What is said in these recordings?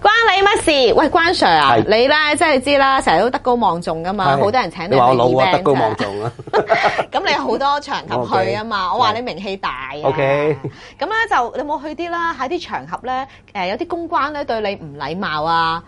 關你乜事？喂，關 Sir 啊，你咧即係知啦，成日都德高望重噶嘛，好多人請你去 event 你話我老啊，德高望重啊。 咁你有好多場合去啊嘛，我話你名氣大啊。 OK。 咁咧就你有冇去啲啦？喺啲場合咧，有啲公關咧對你唔禮貌啊。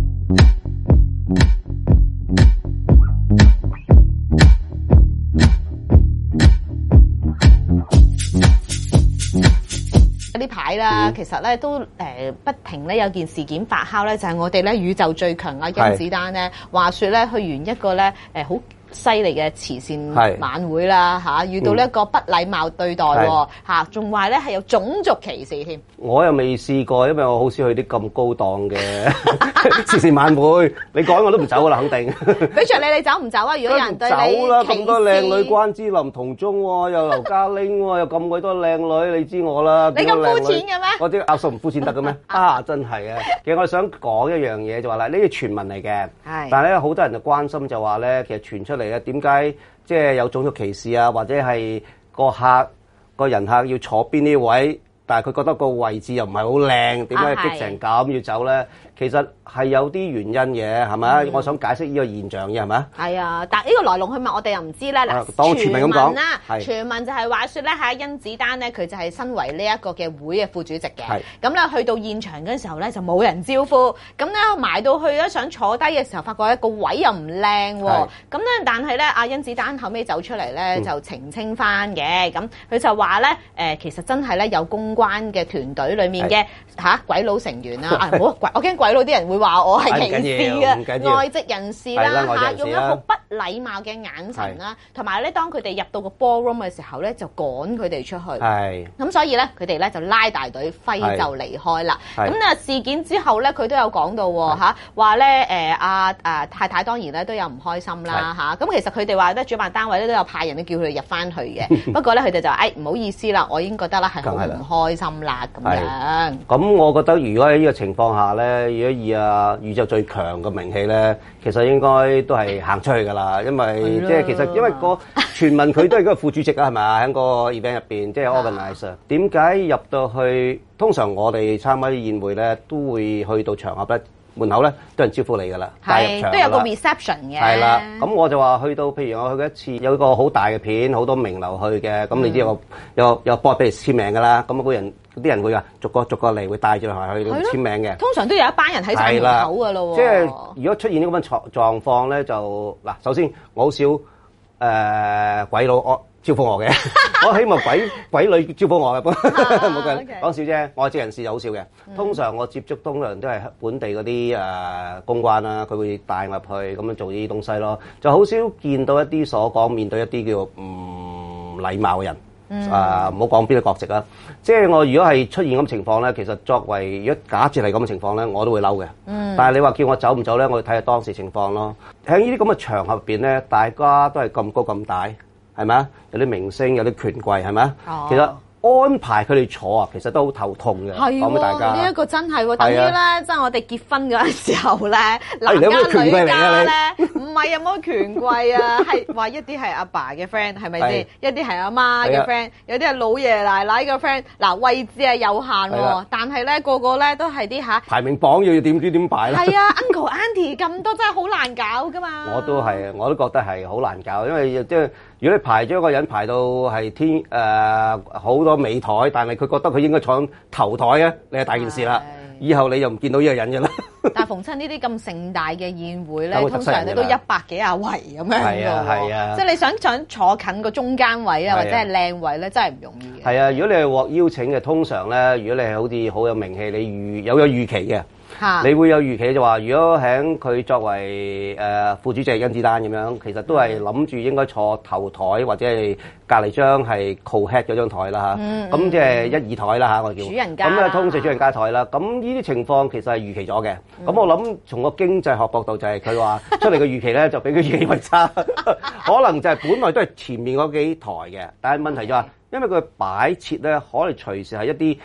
呢排啦，其實咧都不停咧有件事件發酵咧，就係我哋咧宇宙最強啊甄子丹咧，話說咧去完一個咧好犀利嘅慈善晚會啦嚇，遇到呢一個不禮貌對待喎嚇，仲話咧係有種族歧視添。我又未試過，因為我好少去啲咁高檔嘅慈善晚會。你講我都唔走噶啦，肯定。 俾着你走唔走啊？如果有人對你走啦，咁多靚女，關之琳、童中喎，又劉嘉玲喎，又咁鬼多靚女，你知我啦。 你咁膚淺嘅咩？ 我啲阿叔唔膚淺得嘅咩？啊，真係啊！其實我想講一樣嘢就話啦，呢啲傳聞嚟嘅，但係咧好多人就關心就話咧，其實傳出嚟咧點解即係有種族歧視啊，或者係個人客要坐邊呢位，但係佢覺得個位置又唔係好靚，點解激成咁要走咧？其實係有啲原因嘅，係咪？我想解釋呢個現象嘅，係咪？ 係啊，但係呢個來龍去脈我哋又唔知啦。嗱， 當傳聞咁講啦，傳聞就係話説咧，喺甄子丹咧，佢就係身為呢一個嘅會嘅副主席嘅。咁咧去到現場嗰陣時候咧，就冇人招呼。咁咧埋到去咧，想坐低嘅時候，發覺一個位又唔靚喎。咁咧，但係咧，阿甄子丹後尾走出嚟咧，就澄清翻嘅。咁佢就話咧，其實真係咧有公關嘅團隊裡面嘅鬼佬成員啦。唔好我驚鬼佬啲人會話我係歧視嘅外籍人士啦，用一個不禮貌嘅眼神啦，同埋咧當佢哋入到個 ballroom 嘅時候咧，就趕佢哋出去。咁所以咧，佢哋咧就拉大隊揮就離開啦。咁啊事件之後咧，佢都有講到喎，話咧太太當然咧都有唔開心啦嚇。咁其實佢哋話咧主辦單位咧都有派人咧叫佢哋入翻去嘅。不過咧佢哋就唔好意思啦，我已經覺得咧係好唔開心啦咁樣。 咁我覺得如果喺呢個情況下咧，如果以宇宙最強嘅名氣咧，其實應該都係行出去㗎啦，因為即係其實因為個傳聞佢都係嗰個副主席啊，係咪啊？喺個 event 入邊，即係 organizer。點解入到去？通常我哋參加啲宴會咧，都會去到場合咧，門口咧都有人招呼你㗎啦，帶入場都有個 reception 嘅。係啦，咁我就話去到，譬如我去過一次，有一個好大嘅片，好多名流去嘅，咁你知有幫俾你簽名㗎啦，咁啲人會話逐個嚟，會帶住去簽名嘅。 通常都有一班人喺晒門口㗎咯喎。 即係如果出現呢咁嘅狀況咧，就嗱，首先我好少鬼佬招呼我嘅，我希望鬼女招呼我嘅，冇計講笑啫。外籍人士就好少嘅，通常我接觸通常都係本地嗰啲公關啦，佢會帶我入去咁樣做呢啲東西咯，就好少見到一啲所講面對一啲叫唔禮貌嘅人。唔好講邊個國籍啦，即係我如果係出現咁情況咧，其實作為如果假設係咁嘅情況咧，我都會嬲嘅。但係你話叫我走唔走咧，我要睇下當時情況咯。喺呢啲咁嘅場合入邊咧，大家都係咁高咁大，係咪啊？有啲明星，有啲權貴，係咪啊？其實安排佢哋坐啊，其實都好頭痛嘅。講俾大家呢一個真係喎，等於咧，即係我哋結婚嗰陣時候咧，男家女家咧，唔係有冇權貴啊？係話一啲係阿爸嘅 friend， 係咪先？一啲係阿媽嘅 friend， 有啲係老爺奶奶嘅 friend。嗱，位置係有限喎，但係咧個個咧都係啲排名榜要點知點擺啦。 係啊，uncle auntie 咁多真係好難搞噶嘛。 我都覺得係好難搞，因為即係如果你排咗一個人排到係好多尾台，但係佢覺得佢應該坐頭台嘅，你係大件事啦。以後你又唔見到呢個人嘅啦。 但係逢親呢啲咁盛大嘅宴會咧，通常你都100幾廿圍咁樣嘅喎。即係你想坐近個中間位啊，或者係靚位咧，真係唔容易嘅。係啊， 如果你係獲邀請嘅，通常咧，如果你係好似好有名氣，你有預期嘅。你會有預期就話，如果喺佢作為副主席甄子丹咁樣，其實都係諗住應該坐頭台或者係隔離張係 co-head 嗰張台啦嚇。咁即係1、2台啦嚇，我叫。主人家。咁通常主人家台啦。咁呢啲情況其實係預期咗嘅。咁我諗從個經濟學角度就係佢話出嚟嘅預期咧，就比佢預期為差。可能就係本來都係前面嗰幾台嘅，但係問題就係。因為佢擺設咧，可能隨時係一啲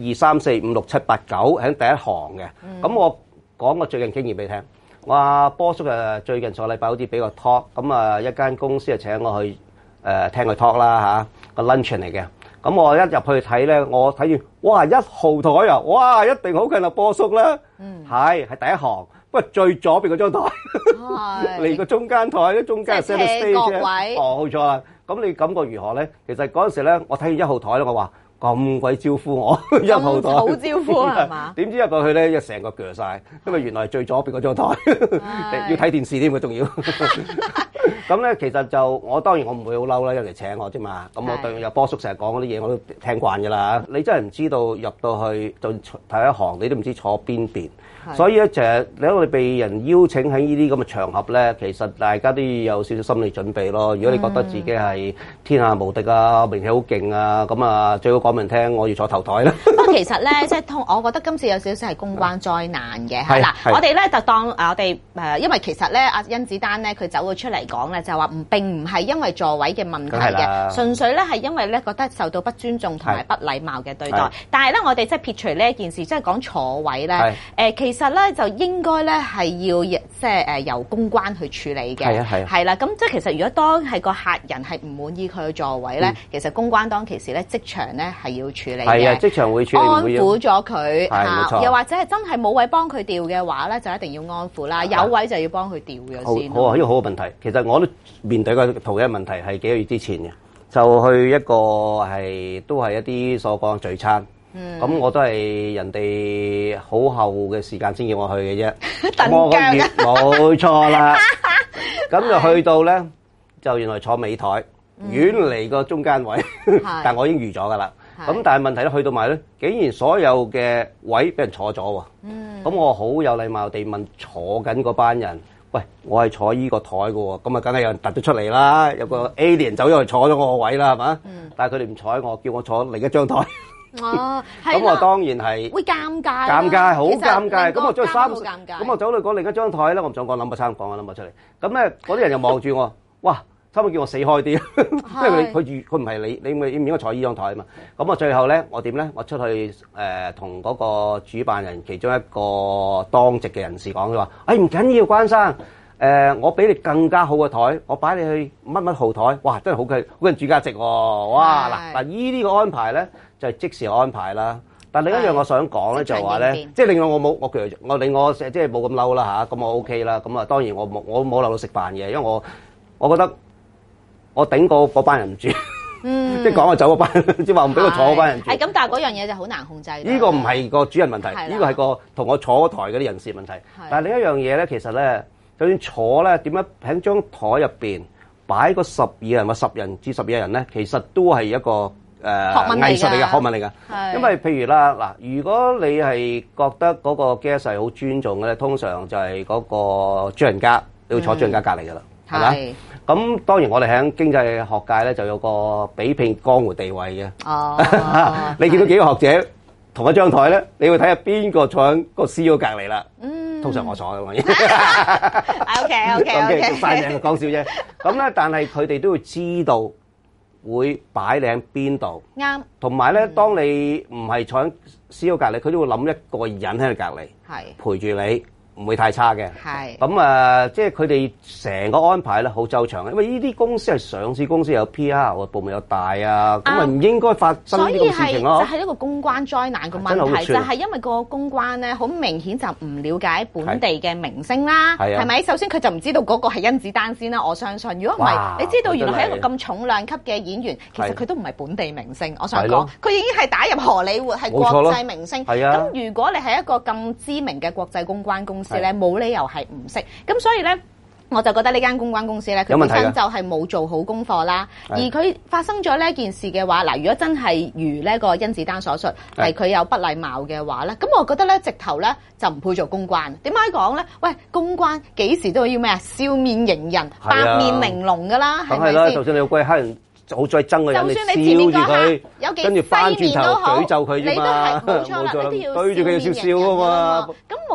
1、2、3、4、5、6、7、8、9喺第一行嘅。咁我講個最近經驗俾你聽。我阿波叔最近上個禮拜好似俾個 talk，咁一間公司就請我去聽佢 talk 啦嚇，個 luncheon 嚟嘅。 咁我一入去睇咧，我睇住哇1號台啊，哇一定好近啊波叔啦，係第一行，不過最左邊嗰張台，嚟個中間台，中間係 set stage 咧，冇錯啦。咁你感覺如何咧？其實嗰陣時咧，我睇完1號台咧，我話咁鬼招呼我1號台， 好招呼係嘛？ 點知入到去咧，一成個鋸曬，因為原來係最左邊嗰張台，要睇電視添，佢仲要。咁咧，其實就我當然我唔會好嬲啦，因為嚟請我啫嘛。咁我對有波叔成日講嗰啲嘢，我都聽慣㗎啦。你真係唔知道入到去就睇一行，你都唔知坐邊邊。所以咧，就係你喺度被人邀請喺呢啲咁嘅場合咧，其實大家都要有少少心理準備咯。如果你覺得自己係天下無敵啊，名氣好勁啊，咁啊最好講俾人聽，我要坐頭台啦。 不過其實咧，即係我覺得今次有少少係公關災難嘅。係啦，我哋咧就當我哋因為其實咧阿甄子丹咧佢走咗出嚟講咧，就話並唔係因為座位嘅問題嘅，純粹咧係因為咧覺得受到不尊重同埋不禮貌嘅對待。但係咧，我哋即係撇除呢一件事，即係講坐位咧，其實咧就應該咧係要即係由公關去處理嘅。係啦，咁即係其實如果當係個客人係唔滿意佢嘅座位咧，其實公關當其時咧即場咧係要處理嘅。係啊， 即場會處理， 安撫咗佢嚇， 又或者係真係冇位幫佢調嘅話咧，就一定要安撫啦。有位就要幫佢調咗先。 好啊，呢個好嘅問題。其實我都面對過同一個問題，係幾個月之前嘅，就去一個都係一啲所講聚餐。咁我都係人哋好後嘅時間先叫我去嘅啫， 等腳冇錯啦。咁就去到咧，就原來坐尾台，遠離個中間位，但我已經預咗㗎啦。咁但係問題咧，去到埋咧，竟然所有嘅位俾人坐咗喎。咁我好有禮貌地問坐緊嗰班人：喂，我係坐依個台嘅喎，咁啊，梗係有人突咗出嚟啦，有個 alien 走咗去坐咗我個位啦，係嘛？但係佢哋唔睬我，叫我坐另一張台。 哦， 咁我當然係會尷尬， 尷尬，好尷尬。咁我走去咁我走去講另一張台咧，我唔想講諗差講個諗出嚟。咁咧，嗰啲人又望住我，哇！差唔多叫我死開啲，因為佢唔係你唔應該坐依張台啊嘛。咁我最後咧，我點咧？我出去同嗰個主辦人其中一個當值嘅人士講，佢話：唔緊要，關生。我俾你更加好嘅台，我擺你去乜乜號台，哇！真係好人主價值喎，哇！嗱，依啲個安排咧就係即時安排啦。但另一樣我想講咧就係話咧，即係令我令我即係冇咁嬲啦嚇，咁我 OK 啦。咁啊當然我冇留到食飯嘅，因為我覺得我頂過嗰班人唔住，即係講我走嗰班，即係話唔俾我坐嗰班人住。 係咁，但係嗰樣嘢就好難控制。 呢個唔係個主人問題，呢個係個同我坐台嗰啲人士問題。但係另一樣嘢咧，其實咧。就算坐咧，點樣喺張台入邊擺個12人或10人至12人咧，其實都係一個藝術嚟嘅學問嚟㗎。因為譬如啦，嗱，如果你係覺得嗰個 guest 係好尊重嘅咧，通常就係嗰個主人家，你要坐主人家隔離㗎啦，係咪？咁當然我哋喺經濟學界咧就有個比拼江湖地位嘅。哦，你見到幾個學者同一張台咧，你會睇下邊個坐喺個 CEO 隔離啦。通常我坐嘅嘛。OK，快正講笑啫。咁咧，但係佢哋都會知道會擺你喺邊度。啱。同埋咧，當你唔係坐喺 CEO 隔離，佢都會諗一個人喺度隔離，陪住你。唔會太差嘅，咁即係佢哋成個安排咧好周詳，因為呢啲公司係上市公司，有 PR 部門有大啊，咁咪唔應該發生呢個事情咯。 所以就係一個公關災難嘅問題，就係因為個公關咧好明顯就唔了解本地嘅明星啦，係咪？首先佢就唔知道嗰個係甄子丹先啦，我相信。如果唔係，你知道原來係一個咁重量級嘅演員，其實佢都唔係本地明星。我想講，佢已經係打入荷里活係國際明星。咁如果你係一個咁知名嘅國際公關公司咧，冇理由係唔識，咁所以咧，我就覺得呢間公關公司咧，佢本身就係冇做好功課啦。而佢發生咗呢件事嘅話，嗱，如果真係如呢個甄子丹所述，係佢有不禮貌嘅話咧，咁我覺得咧，直頭咧就唔配做公關。點解講咧？喂，公關幾時都要咩啊？笑面迎人，八面玲瓏噶啦，係咪先？ 就算你好鬼黑人。好再憎嘅人，你笑住佢，跟住翻轉頭詛咒佢啫嘛， 冇錯啦，你都要對住佢要笑笑啊嘛。 咁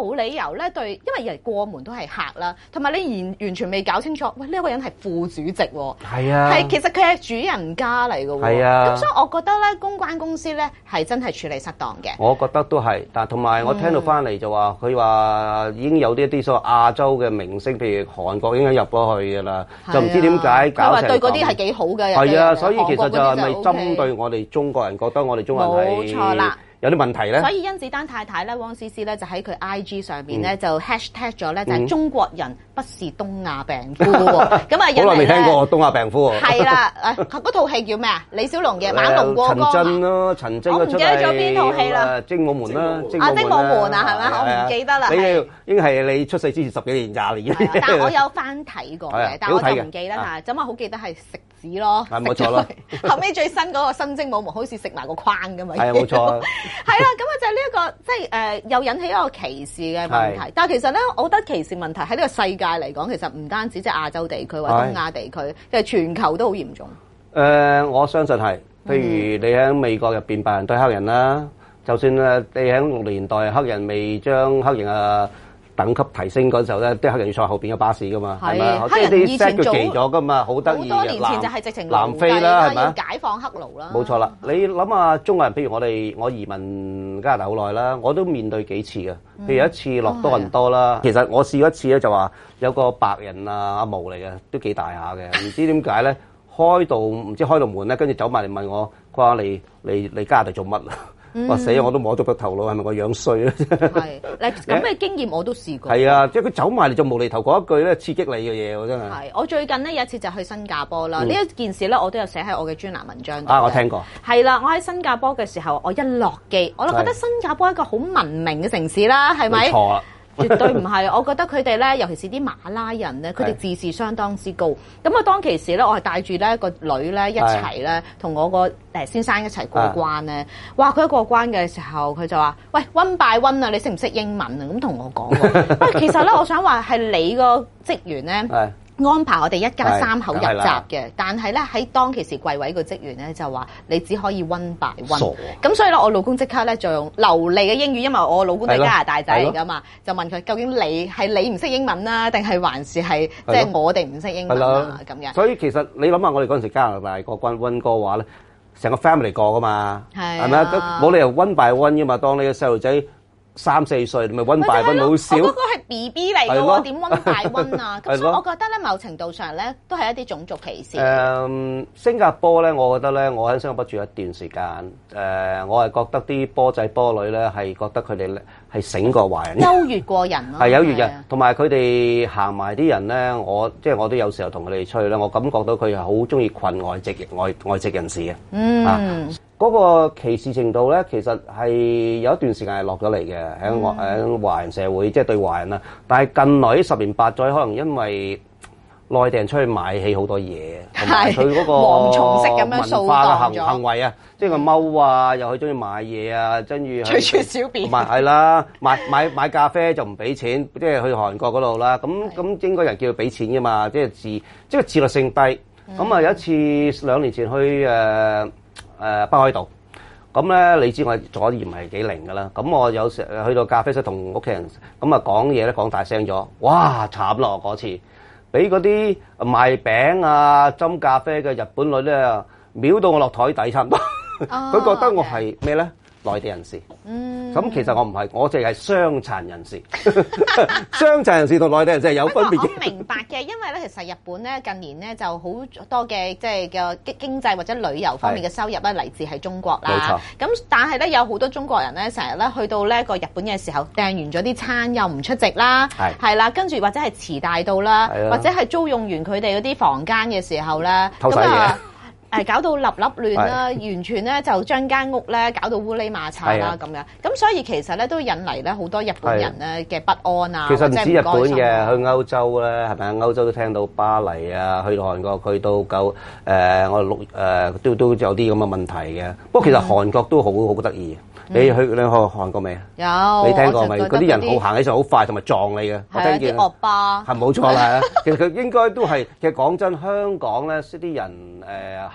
冇理由咧對，因為人過門都係客啦，同埋你完全未搞清楚，喂呢個人係副主席喎， 係啊， 係其實佢係主人家嚟嘅喎， 係啊， 咁所以我覺得咧公關公司咧係真係處理失當嘅。 我覺得都係，但同埋我聽到翻嚟就話，佢話已經有一啲所謂亞洲嘅明星，譬如韓國已經入咗去㗎啦，就唔知點解搞成咁。 佢話對嗰啲係幾好嘅， 係啊，所以其實就係咪針對我哋中國人，覺得我哋中國人係冇錯啦。 有啲問題咧， 所以甄子丹太太咧，汪詩詩咧就喺佢 IG 上邊咧就 hashtag 咗咧，就係中國人不是東亞病夫喎。咁啊， 好耐未聽過東亞病夫喎。 係啦，嗰套戲叫咩啊？李小龍嘅《猛龍過江》 陳真咯，陳真我唔記得咗邊套戲啦。 精武門啦， 精武門啊，係咪？我唔記得啦。 你應該係你出世之前10幾年、20年。 但係我有翻睇過嘅，但係我就唔記得啦。咁啊，好記得係食紙咯。 係冇錯啦。後尾最新嗰個新精武門好似食埋個框㗎嘛。 係啊，冇錯。 係啦，咁啊就係呢一個即係又引起一個歧視嘅問題。但係其實咧，我覺得歧視問題喺呢個世界嚟講，其實唔單止即係亞洲地區或者東亞地區，其實全球都好嚴重。 我相信係。譬如你喺美國入邊白人對黑人啦，就算你喺60年代黑人未將黑人等級提升嗰時候咧，啲黑人要坐後邊嘅巴士噶嘛，係咪？ 黑人以前早咗噶嘛，好得意嘅。 好多年前就係直情南非啦，係咪？ 要解放黑奴啦。 冇錯啦，你諗下中國人，譬如我移民加拿大好耐啦，我都面對幾次嘅。譬如有一次落多倫多啦，其實我試過一次咧，就話有個白人阿毛嚟嘅，都幾大下嘅，唔知點解咧開到門咧，跟住走埋嚟問我，佢話你加拿大做乜啊？話死我都摸咗個頭腦，係咪我樣衰咧？ 係，咁嘅經驗我都試過。 係啊，即係佢走埋嚟就無厘頭講一句咧，刺激你嘅嘢喎，真係。係， 我最近呢有一次就去新加坡啦。呢一件事咧，我都有寫喺我嘅專欄文章度。 我聽過。係啦，我喺新加坡嘅時候，我一落機，我都覺得新加坡係一個好文明嘅城市啦，係咪？ 冇錯啦。 絕對唔係，我覺得佢哋咧，尤其是啲馬拉人咧，佢哋自視相當之高。咁啊，當其時咧，我係帶住咧個女咧一齊咧，同我個先生一齊過關咧。哇！佢一過關嘅時候，佢就話：喂，one by one啊，你識唔識英文啊？咁同我講喎。喂，其實咧，我想話係你個職員咧。安排我哋一家3口入閘嘅，但係咧喺當其時櫃位個職員咧就話你只可以 one by one。咁所以咧，我老公即刻咧就用流利嘅英語，因為我老公係加拿大仔嚟噶嘛，就問佢究竟你唔識英文啦，定係還是係即係我哋唔識英文啊咁樣。 所以其實你諗下，我哋嗰陣時加拿大過關溫哥話咧，成個 family 過噶嘛，係咪啊？冇理由 one by one 噶嘛，當你嘅細路仔3、4歲，咪溫by溫好少。 我嗰個係 BB 嚟嘅喎，點溫by溫啊？咁所以我覺得咧，某程度上咧，都係一啲種族歧視。 新加坡咧，我覺得咧，我喺新加坡住一段時間，我係覺得啲波仔波女咧，係覺得佢哋係醒過華人， 優越過人咯。 係優越人，同埋佢哋行埋啲人咧，我都有時候同佢哋出去咧，我感覺到佢係好中意群外籍人士嘅。嗰個歧視程度咧，其實係有一段時間係落咗嚟嘅，喺華人社會，即係對華人啦。但係近來呢10年8載，可能因為內地人出去買起好多嘢，同埋佢嗰個蝗蟲式咁樣文化嘅行為啊，即係個踎啊，又去中意買嘢啊，跟住隨處小便， 同埋係啦，買咖啡就唔俾錢，即係去韓國嗰度啦。咁應該人叫佢俾錢㗎嘛，即係自律性低。咁有一次2年前去北海道，咁咧你知我左耳唔係幾靈㗎啦，咁我有時去到咖啡室同屋企人咁啊講嘢咧講大聲咗，哇慘咯嗰次，俾嗰啲賣餅啊斟咖啡嘅日本女咧秒到我落台底差唔多，佢覺得我係咩咧？內地人士，咁其實我唔係，我淨係傷殘人士。傷殘人士同內地人士係有分別嘅。 我明白嘅，因為咧其實日本咧近年咧就好多嘅即係嘅經濟或者旅遊方面嘅收入咧嚟自係中國啦。咁但係咧有好多中國人咧成日咧去到呢個日本嘅時候訂完咗啲餐又唔出席啦，係啦，跟住或者係遲大到啦，或者係租用完佢哋嗰啲房間嘅時候咧， 偷晒嘢。 搞到立亂啦，完全咧就將間屋咧搞到烏哩馬擦啦咁樣，咁所以其實咧都引嚟咧好多日本人咧嘅不安啊， 其實唔止日本嘅，去歐洲咧係咪啊？歐洲都聽到巴黎啊，去到韓國，去到我哋都有啲咁嘅問題嘅。不過其實韓國都好得意。你去韓國未啊？ 有。 你聽過未？嗰啲人好行起上好快，同埋撞你嘅。我聽見。 啲惡霸。 係冇錯啦。其實佢應該都係。其實講真，香港咧啲人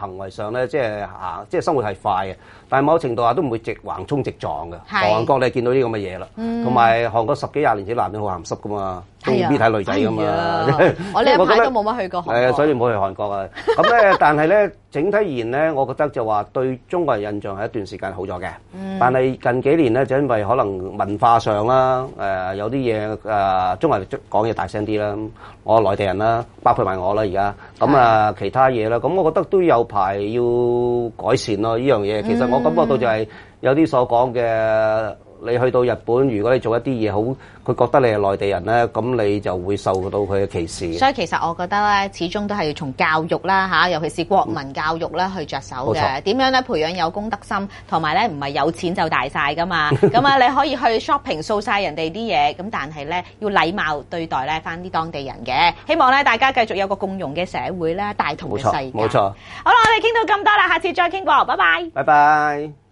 行為上咧，即係生活係快嘅，但係某程度下都唔會橫衝直撞嘅。韓國你見到呢咁嘅嘢啦，同埋韓國10幾20年前男人好鹹濕噶嘛，中意睇女仔噶嘛。 我呢一排都冇乜去過韓國。 係啊，所以唔好去韓國啊。咁咧，但係咧，整體而言咧，我覺得就話對中國人印象係一段時間好咗嘅。但係近幾年咧，就因為可能文化上啦，有啲嘢中國人講嘢大聲啲啦，我內地人啦，包括埋我啦而家，咁其他嘢啦，咁我覺得都有排要改善咯。呢樣嘢其實我感覺到就係有啲所講嘅。你去到日本，如果你做一啲嘢好，佢覺得你係內地人咧，咁你就會受到佢嘅歧視。所以其實我覺得咧，始終都係要從教育啦嚇，尤其是國民教育咧去着手嘅。點樣咧培養有公德心，同埋咧唔係有錢就大晒噶嘛。咁啊，你可以去 shopping 掃晒人哋啲嘢，咁但係咧要禮貌對待咧翻啲當地人嘅。希望咧大家繼續有個共融嘅社會咧，大同嘅世界。 冇錯。 好啦，我哋傾到咁多啦，下次再傾過，拜拜。 拜拜。